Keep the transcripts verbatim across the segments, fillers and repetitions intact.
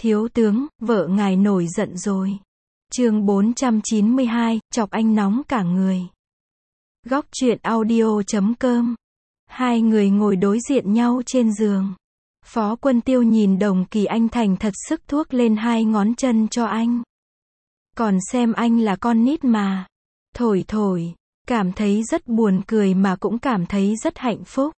Thiếu tướng, vợ ngài nổi giận rồi. Chương bốn trăm chín mươi hai, chọc anh nóng cả người. Góc truyện audio chấm com. Hai người ngồi đối diện nhau trên giường. Phó Quân Tiêu nhìn Đồng Kỳ Anh thành thật sức thuốc lên hai ngón chân cho anh. Còn xem anh là con nít mà. Thổi thổi, cảm thấy rất buồn cười mà cũng cảm thấy rất hạnh phúc.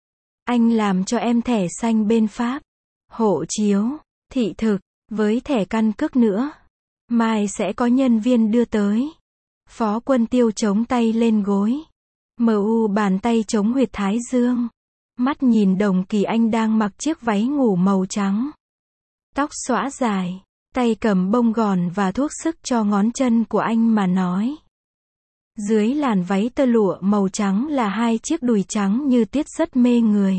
Anh làm cho em thẻ xanh bên Pháp, hộ chiếu, thị thực, với thẻ căn cước nữa. Mai sẽ có nhân viên đưa tới. Phó Quân Tiêu chống tay lên gối. Mờ u bàn tay chống huyệt thái dương. Mắt nhìn Đồng Kỳ Anh đang mặc chiếc váy ngủ màu trắng. Tóc xõa dài, tay cầm bông gòn và thuốc sức cho ngón chân của anh mà nói. Dưới làn váy tơ lụa màu trắng là hai chiếc đùi trắng như tiết rất mê người.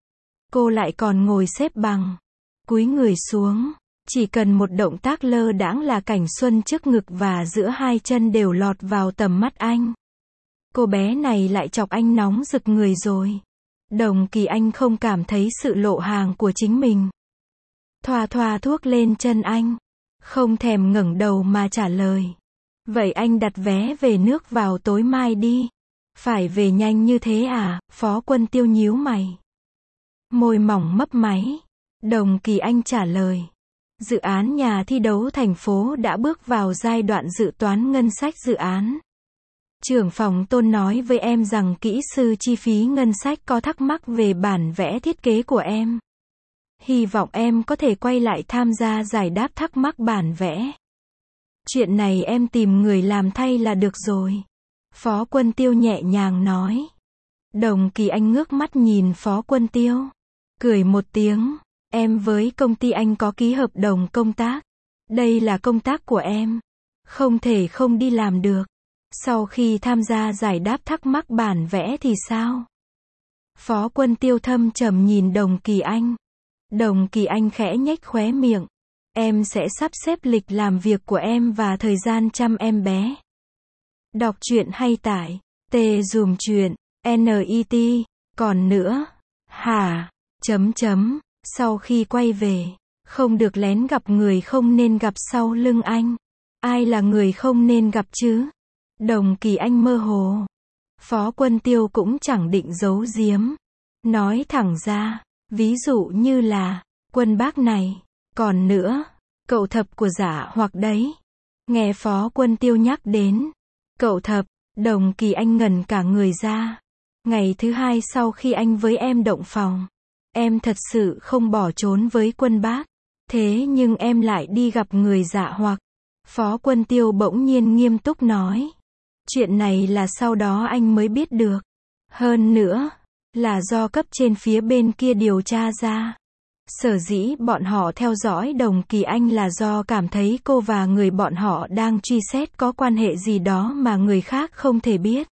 Cô lại còn ngồi xếp bằng, cúi người xuống. Chỉ cần một động tác lơ đãng là cảnh xuân trước ngực và giữa hai chân đều lọt vào tầm mắt anh. Cô bé này lại chọc anh nóng rực người rồi. Đồng Kỳ Anh không cảm thấy sự lộ hàng của chính mình. Thoa thoa thuốc lên chân anh. Không thèm ngẩng đầu mà trả lời. Vậy anh đặt vé về nước vào tối mai đi. Phải về nhanh như thế à? Phó Quân Tiêu nhíu mày. Môi mỏng mấp máy. Đồng Kỳ Anh trả lời. Dự án nhà thi đấu thành phố đã bước vào giai đoạn dự toán ngân sách dự án. Trưởng phòng Tôn nói với em rằng kỹ sư chi phí ngân sách có thắc mắc về bản vẽ thiết kế của em. Hy vọng em có thể quay lại tham gia giải đáp thắc mắc bản vẽ. Chuyện này em tìm người làm thay là được rồi. Phó Quân Tiêu nhẹ nhàng nói. Đồng Kỳ Anh ngước mắt nhìn Phó Quân Tiêu. Cười một tiếng. Em với công ty anh có ký hợp đồng công tác. Đây là công tác của em. Không thể không đi làm được. Sau khi tham gia giải đáp thắc mắc bản vẽ thì sao? Phó Quân Tiêu thâm trầm nhìn Đồng Kỳ Anh. Đồng Kỳ Anh khẽ nhếch khóe miệng. Em sẽ sắp xếp lịch làm việc của em và thời gian chăm em bé. Đọc truyện hay tải. Tê dùm truyện. en i tê. Còn nữa. Hả? Chấm chấm. Sau khi quay về. Không được lén gặp người không nên gặp sau lưng anh. Ai là người không nên gặp chứ? Đồng Kỳ Anh mơ hồ. Phó Quân Tiêu cũng chẳng định giấu giếm. Nói thẳng ra. Ví dụ như là. Quân bác này. Còn nữa. Cậu Thập của Giả Hoặc đấy. Nghe Phó Quân Tiêu nhắc đến. Cậu Thập. Đồng Kỳ Anh ngẩn cả người ra. Ngày thứ hai sau khi anh với em động phòng. Em thật sự không bỏ trốn với Quân bác. Thế nhưng em lại đi gặp người Dạ Hoặc. Phó Quân Tiêu bỗng nhiên nghiêm túc nói. Chuyện này là sau đó anh mới biết được. Hơn nữa, là do cấp trên phía bên kia điều tra ra. Sở dĩ bọn họ theo dõi Đồng Kỳ Anh là do cảm thấy cô và người bọn họ đang truy xét có quan hệ gì đó mà người khác không thể biết.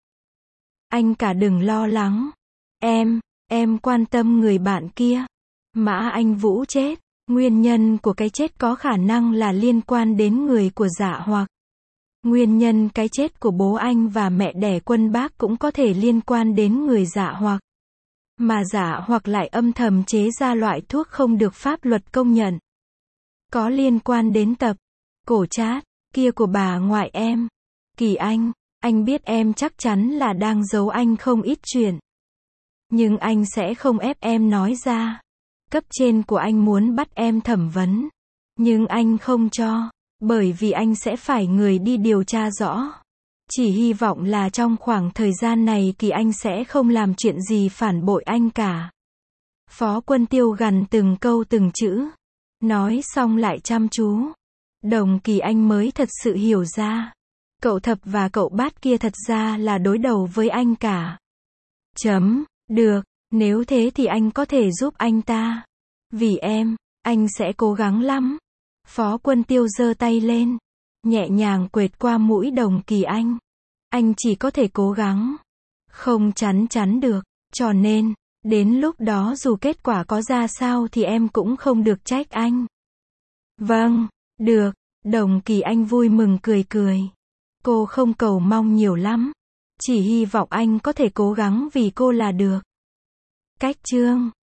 Anh cả đừng lo lắng. Em, em quan tâm người bạn kia. Mã Anh Vũ chết. Nguyên nhân của cái chết có khả năng là liên quan đến người của Dạ Hoặc. Nguyên nhân cái chết của bố anh và mẹ đẻ Quân bác cũng có thể liên quan đến người Dạ Hoặc. Mà Dạ Hoặc lại âm thầm chế ra loại thuốc không được pháp luật công nhận. Có liên quan đến tập cổ trát kia của bà ngoại em. Kỳ Anh, anh biết em chắc chắn là đang giấu anh không ít chuyện. Nhưng anh sẽ không ép em nói ra. Cấp trên của anh muốn bắt em thẩm vấn. Nhưng anh không cho. Bởi vì anh sẽ phải người đi điều tra rõ. Chỉ hy vọng là trong khoảng thời gian này Kỳ Anh sẽ không làm chuyện gì phản bội anh cả. Phó Quân Tiêu gằn từng câu từng chữ. Nói xong lại chăm chú. Đồng Kỳ Anh mới thật sự hiểu ra. Cậu Thập và cậu Bát kia thật ra là đối đầu với anh cả. Chấm. Được. Nếu thế thì anh có thể giúp anh ta. Vì em, anh sẽ cố gắng lắm. Phó Quân Tiêu giơ tay lên. Nhẹ nhàng quệt qua mũi Đồng Kỳ Anh. Anh chỉ có thể cố gắng. Không chắn chắn được. Cho nên, đến lúc đó dù kết quả có ra sao thì em cũng không được trách anh. Vâng, được. Đồng Kỳ Anh vui mừng cười cười. Cô không cầu mong nhiều lắm. Chỉ hy vọng anh có thể cố gắng vì cô là được. Cách chương